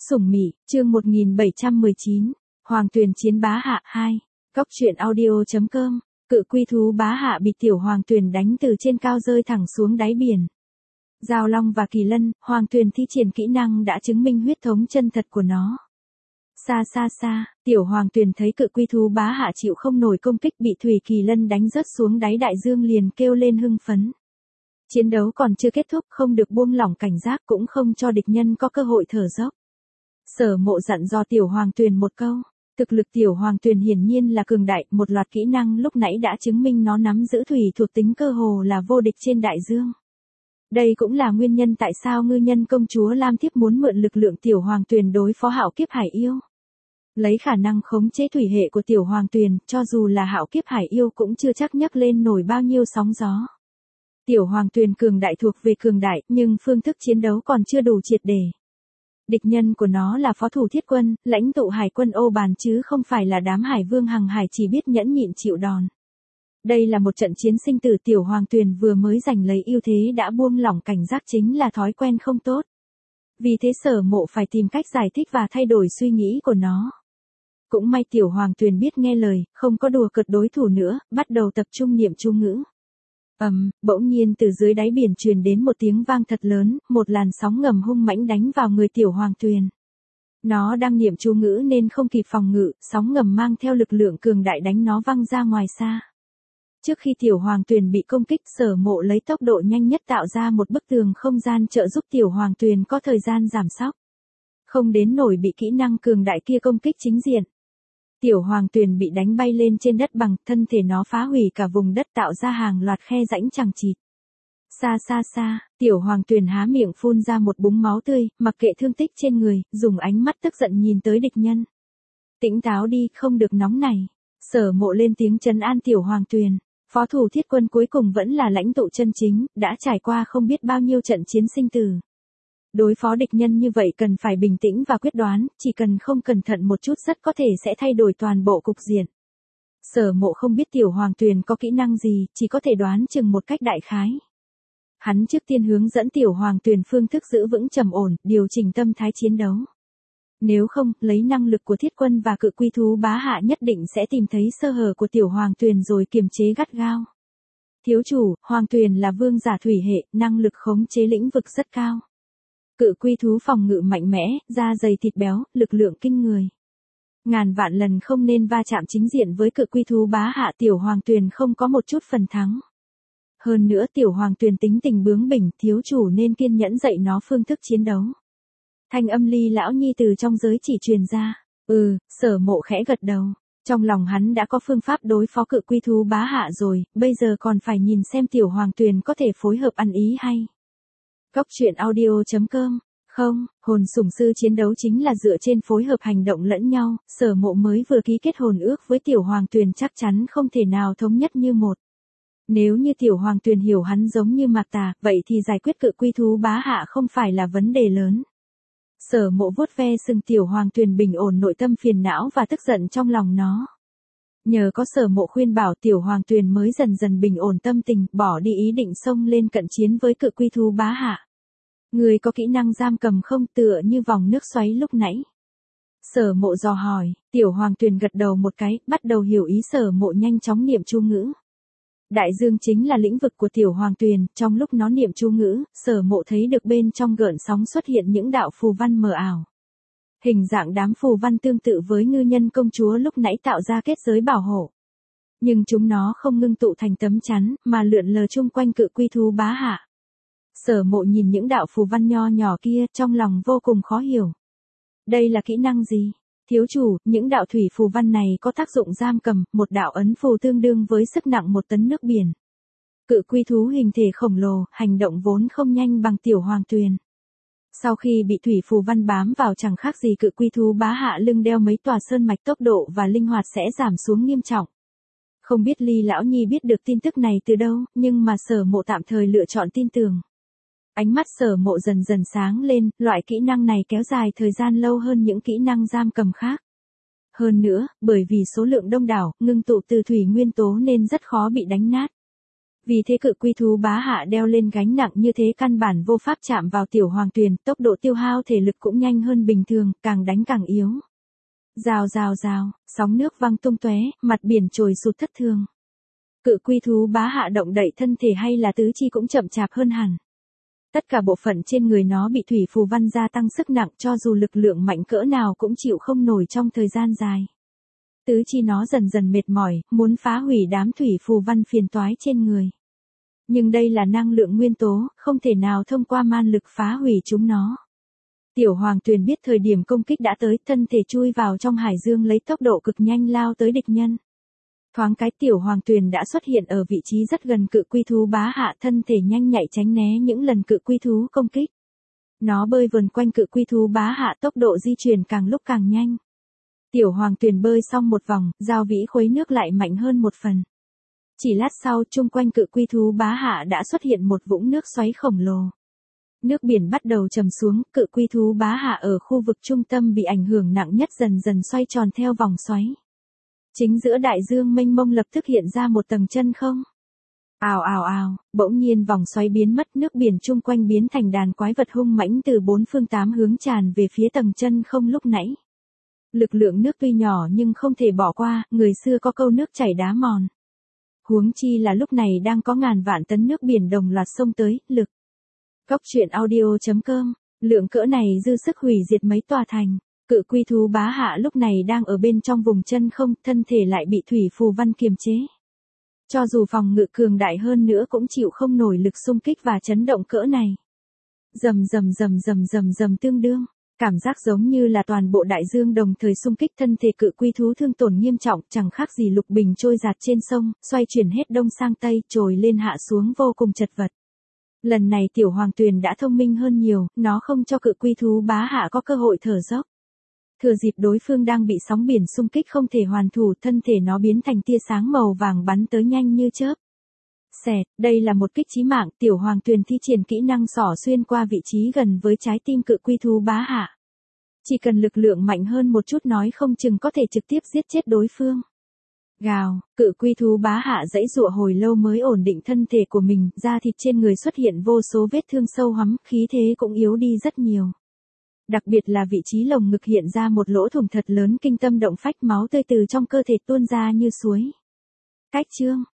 Sủng Mị, chương 1719, Hoàng Tuyền chiến bá hạ 2, Cóc truyện audio.com, cự quy thú bá hạ bị tiểu Hoàng Tuyền đánh từ trên cao rơi thẳng xuống đáy biển. Giao Long và Kỳ Lân, Hoàng Tuyền thi triển kỹ năng đã chứng minh huyết thống chân thật của nó. Xa xa xa, tiểu Hoàng Tuyền thấy cự quy thú bá hạ chịu không nổi công kích bị Thủy Kỳ Lân đánh rớt xuống đáy đại dương liền kêu lên hưng phấn. Chiến đấu còn chưa kết thúc, không được buông lỏng cảnh giác cũng không cho địch nhân có cơ hội thở dốc. Sở Mộ dặn dò tiểu Hoàng Tuyền một câu, thực lực tiểu Hoàng Tuyền hiển nhiên là cường đại, một loạt kỹ năng lúc nãy đã chứng minh nó nắm giữ thủy thuộc tính cơ hồ là vô địch trên đại dương. Đây cũng là nguyên nhân tại sao ngư nhân công chúa Lam Thiếp muốn mượn lực lượng tiểu Hoàng Tuyền đối phó Hạo Kiếp Hải Yêu. Lấy khả năng khống chế thủy hệ của tiểu Hoàng Tuyền, cho dù là Hạo Kiếp Hải Yêu cũng chưa chắc nhấc lên nổi bao nhiêu sóng gió. Tiểu Hoàng Tuyền cường đại thuộc về cường đại, nhưng phương thức chiến đấu còn chưa đủ triệt để. Địch nhân của nó là phó thủ thiết quân, lãnh tụ hải quân Ô Bàn chứ không phải là đám hải vương hằng hải chỉ biết nhẫn nhịn chịu đòn. Đây là một trận chiến sinh tử, tiểu Hoàng Tuyền vừa mới giành lấy ưu thế đã buông lỏng cảnh giác chính là thói quen không tốt. Vì thế Sở Mộ phải tìm cách giải thích và thay đổi suy nghĩ của nó. Cũng may tiểu Hoàng Tuyền biết nghe lời, không có đùa cợt đối thủ nữa, bắt đầu tập trung niệm chú ngữ. Bỗng nhiên từ dưới đáy biển truyền đến một tiếng vang thật lớn, một làn sóng ngầm hung mãnh đánh vào người tiểu Hoàng Tuyền. Nó đang niệm chú ngữ nên không kịp phòng ngự, sóng ngầm mang theo lực lượng cường đại đánh nó văng ra ngoài xa. Trước khi tiểu Hoàng Tuyền bị công kích, Sở Mộ lấy tốc độ nhanh nhất tạo ra một bức tường không gian trợ giúp tiểu Hoàng Tuyền có thời gian giảm sóc. Không đến nổi bị kỹ năng cường đại kia công kích chính diện. Tiểu Hoàng Tuyền bị đánh bay lên trên đất bằng, thân thể nó phá hủy cả vùng đất tạo ra hàng loạt khe rãnh chằng chịt. Xa xa xa, tiểu Hoàng Tuyền há miệng phun ra một búng máu tươi, mặc kệ thương tích trên người, dùng ánh mắt tức giận nhìn tới địch nhân. Tỉnh táo đi, không được nóng này. Sở Mộ lên tiếng trấn an tiểu Hoàng Tuyền. Phó thủ thiết quân cuối cùng vẫn là lãnh tụ chân chính, đã trải qua không biết bao nhiêu trận chiến sinh tử. Đối phó địch nhân như vậy cần phải bình tĩnh và quyết đoán, chỉ cần không cẩn thận một chút rất có thể sẽ thay đổi toàn bộ cục diện. Sở Mộ không biết tiểu Hoàng Tuyền có kỹ năng gì, chỉ có thể đoán chừng một cách đại khái. Hắn trước tiên hướng dẫn tiểu Hoàng Tuyền phương thức giữ vững trầm ổn, điều chỉnh tâm thái chiến đấu. Nếu không, lấy năng lực của thiết quân và cự quy thú bá hạ nhất định sẽ tìm thấy sơ hở của tiểu Hoàng Tuyền rồi kiềm chế gắt gao. Thiếu chủ, Hoàng Tuyền là vương giả thủy hệ, năng lực khống chế lĩnh vực rất cao. Cự quy thú phòng ngự mạnh mẽ, da dày thịt béo, lực lượng kinh người. Ngàn vạn lần không nên va chạm chính diện với cự quy thú bá hạ, tiểu Hoàng Tuyền không có một chút phần thắng. Hơn nữa tiểu Hoàng Tuyền tính tình bướng bỉnh, thiếu chủ nên kiên nhẫn dạy nó phương thức chiến đấu. Thanh âm Ly lão nhi từ trong giới chỉ truyền ra. Sở Mộ khẽ gật đầu. Trong lòng hắn đã có phương pháp đối phó cự quy thú bá hạ rồi, bây giờ còn phải nhìn xem tiểu Hoàng Tuyền có thể phối hợp ăn ý hay. Cóc truyện audio.com. Không, hồn sủng sư chiến đấu chính là dựa trên phối hợp hành động lẫn nhau, Sở Mộ mới vừa ký kết hồn ước với tiểu Hoàng Tuyền chắc chắn không thể nào thống nhất như một. Nếu như tiểu Hoàng Tuyền hiểu hắn giống như Mạc Tà, vậy thì giải quyết cự quy thú bá hạ không phải là vấn đề lớn. Sở Mộ vuốt ve sừng tiểu Hoàng Tuyền bình ổn nội tâm phiền não và tức giận trong lòng nó. Nhờ có Sở Mộ khuyên bảo tiểu Hoàng Tuyền mới dần dần bình ổn tâm tình, bỏ đi ý định xông lên cận chiến với cự quy thú bá hạ. Người có kỹ năng giam cầm không, tựa như vòng nước xoáy lúc nãy? Sở Mộ dò hỏi, tiểu Hoàng Tuyền gật đầu một cái, bắt đầu hiểu ý. Sở Mộ nhanh chóng niệm chú ngữ. Đại dương chính là lĩnh vực của tiểu Hoàng Tuyền, trong lúc nó niệm chú ngữ, Sở Mộ thấy được bên trong gợn sóng xuất hiện những đạo phù văn mờ ảo. Hình dạng đám phù văn tương tự với ngư nhân công chúa lúc nãy tạo ra kết giới bảo hộ. Nhưng chúng nó không ngưng tụ thành tấm chắn, mà lượn lờ chung quanh cự quy thú bá hạ. Sở Mộ nhìn những đạo phù văn nho nhỏ kia, trong lòng vô cùng khó hiểu. Đây là kỹ năng gì? Thiếu chủ, những đạo thủy phù văn này có tác dụng giam cầm, một đạo ấn phù tương đương với sức nặng 1 tấn nước biển. Cự quy thú hình thể khổng lồ, hành động vốn không nhanh bằng tiểu Hoàng Tuyền. Sau khi bị thủy phù văn bám vào chẳng khác gì cự quy thú bá hạ lưng đeo mấy tòa sơn mạch, tốc độ và linh hoạt sẽ giảm xuống nghiêm trọng. Không biết Ly lão nhi biết được tin tức này từ đâu, nhưng mà Sở Mộ tạm thời lựa chọn tin tưởng. Ánh mắt Sở Mộ dần dần sáng lên, loại kỹ năng này kéo dài thời gian lâu hơn những kỹ năng giam cầm khác. Hơn nữa, bởi vì số lượng đông đảo, ngưng tụ từ thủy nguyên tố nên rất khó bị đánh nát. Vì thế cự quy thú bá hạ đeo lên gánh nặng như thế căn bản vô pháp chạm vào tiểu hoàng tuyền, tốc độ tiêu hao thể lực cũng nhanh hơn bình thường, càng đánh càng yếu. Rào rào rào, sóng nước văng tung tóe, mặt biển trồi sụt thất thường. Cự quy thú bá hạ động đậy thân thể hay là tứ chi cũng chậm chạp hơn hẳn. Tất cả bộ phận trên người nó bị thủy phù văn gia tăng sức nặng, cho dù lực lượng mạnh cỡ nào cũng chịu không nổi trong thời gian dài. Tứ chi nó dần dần mệt mỏi, muốn phá hủy đám thủy phù văn phiền toái trên người. Nhưng đây là năng lượng nguyên tố, không thể nào thông qua man lực phá hủy chúng nó. Tiểu hoàng tuyền biết thời điểm công kích đã tới, thân thể chui vào trong hải dương lấy tốc độ cực nhanh lao tới địch nhân. Thoáng cái tiểu hoàng tuyền đã xuất hiện ở vị trí rất gần cự quy thú bá hạ, thân thể nhanh nhạy tránh né những lần cự quy thú công kích. Nó bơi vần quanh cự quy thú bá hạ, tốc độ di chuyển càng lúc càng nhanh. Tiểu hoàng tuyền bơi xong một vòng, giao vĩ khuấy nước lại mạnh hơn một phần. Chỉ lát sau, chung quanh cự quy thú bá hạ đã xuất hiện một vũng nước xoáy khổng lồ. Nước biển bắt đầu trầm xuống, cự quy thú bá hạ ở khu vực trung tâm bị ảnh hưởng nặng nhất dần dần xoay tròn theo vòng xoáy. Chính giữa đại dương mênh mông lập tức hiện ra một tầng chân không. Ào ào ào, bỗng nhiên vòng xoáy biến mất, nước biển chung quanh biến thành đàn quái vật hung mãnh từ bốn phương tám hướng tràn về phía tầng chân không lúc nãy. Lực lượng nước tuy nhỏ nhưng không thể bỏ qua, người xưa có câu nước chảy đá mòn. Huống chi là lúc này đang có ngàn vạn tấn nước biển đồng loạt xông tới, lực. Cốc truyện audio.com, lượng cỡ này dư sức hủy diệt mấy tòa thành. Cự quy thú bá hạ lúc này đang ở bên trong vùng chân không, thân thể lại bị thủy phù văn kiềm chế. Cho dù phòng ngự cường đại hơn nữa cũng chịu không nổi lực xung kích và chấn động cỡ này. Rầm rầm rầm rầm rầm rầm tương đương, cảm giác giống như là toàn bộ đại dương đồng thời xung kích, thân thể cự quy thú thương tổn nghiêm trọng, chẳng khác gì lục bình trôi giạt trên sông, xoay chuyển hết đông sang tây, trồi lên hạ xuống vô cùng chật vật. Lần này tiểu hoàng tuyền đã thông minh hơn nhiều, nó không cho cự quy thú bá hạ có cơ hội thở dốc. Thừa dịp đối phương đang bị sóng biển xung kích không thể hoàn thủ, thân thể nó biến thành tia sáng màu vàng bắn tới nhanh như chớp. Xẹt, đây là một kích chí mạng, tiểu hoàng tuyền thi triển kỹ năng xỏ xuyên qua vị trí gần với trái tim cự quy thú bá hạ. Chỉ cần lực lượng mạnh hơn một chút nói không chừng có thể trực tiếp giết chết đối phương. Gào, cự quy thú bá hạ giãy giụa hồi lâu mới ổn định thân thể của mình, da thịt trên người xuất hiện vô số vết thương sâu hoắm, khí thế cũng yếu đi rất nhiều. Đặc biệt là vị trí lồng ngực hiện ra một lỗ thủng thật lớn kinh tâm động phách, máu tươi từ trong cơ thể tuôn ra như suối. Cách chương